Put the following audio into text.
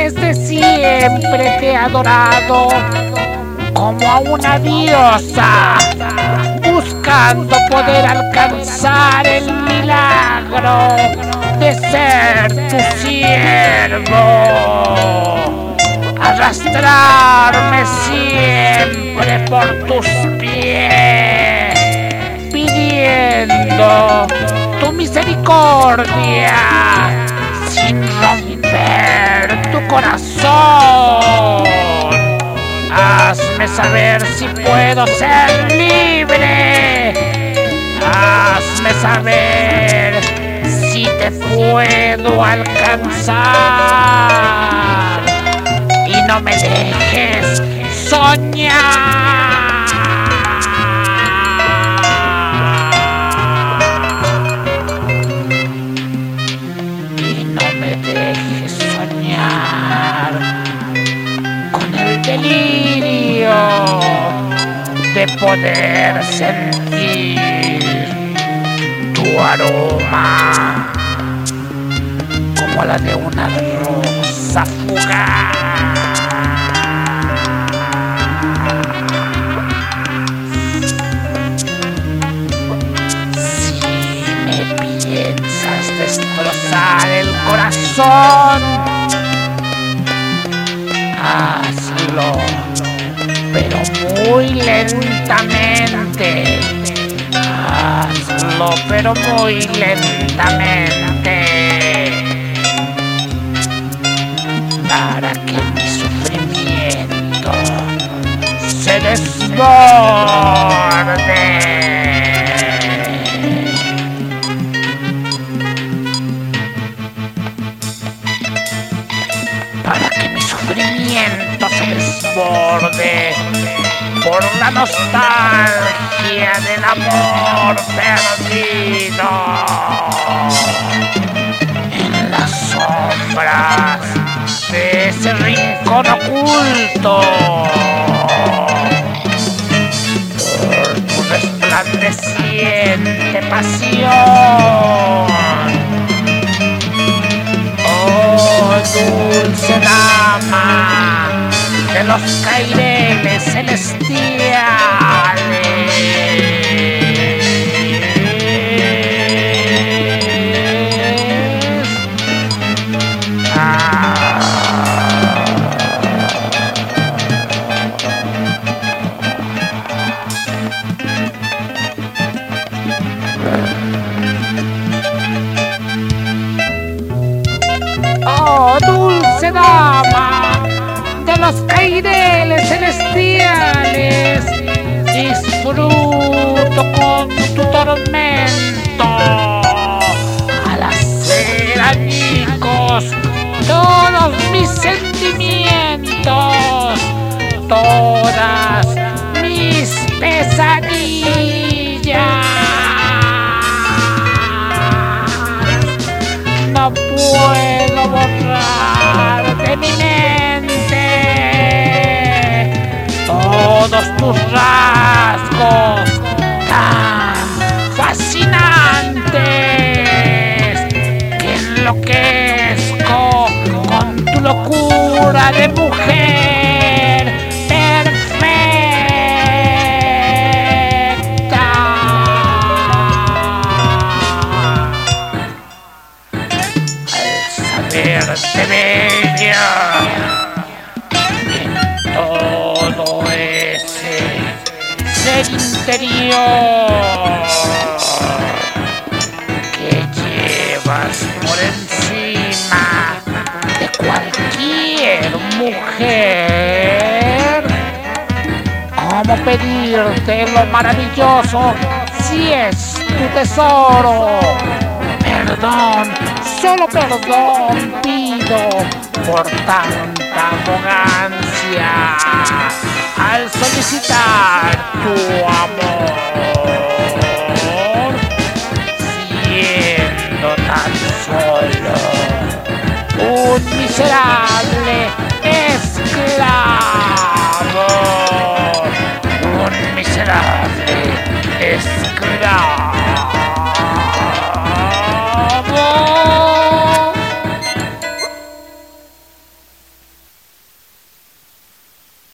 Desde siempre te he adorado como a una diosa, buscando poder alcanzar el milagro de ser tu siervo, arrastrarme siempre por tus pies, pidiendo tu misericordia sin romper tu corazón. Hazme saber si puedo ser libre. Hazme saber si te puedo alcanzar. Y no me dejes soñar. Y no me dejes soñar con el delirio de poder sentir tu aroma como la de una rosa fugaz. Si me piensas destrozar el corazón, hazlo, pero muy lentamente. Hazlo, pero muy lentamente, para que mi sufrimiento se desborde. Para que mi sufrimiento se desborde por la nostalgia del amor perdido. En las sombras de ese rincón oculto, por tu resplandeciente pasión. Oh, dulce dama de los caireles celestiales, oh, dulce dama de los caireles celestiales, disfruto con tu tormento al hacer añicos todos mis sentimientos, todas mis pesadillas. No puedo borrar de mi mente todos tus rasgos tan fascinantes que enloquezco con tu locura de mujer perfecta. Al saberte bella en todo ese ser interior que llevas por encima de cualquier mujer. ¿Cómo pedirte lo maravilloso si es tu tesoro? Perdón, solo perdón pido por tanta arrogancia al solicitar tu amor, siendo tan solo un miserable esclavo, un miserable esclavo.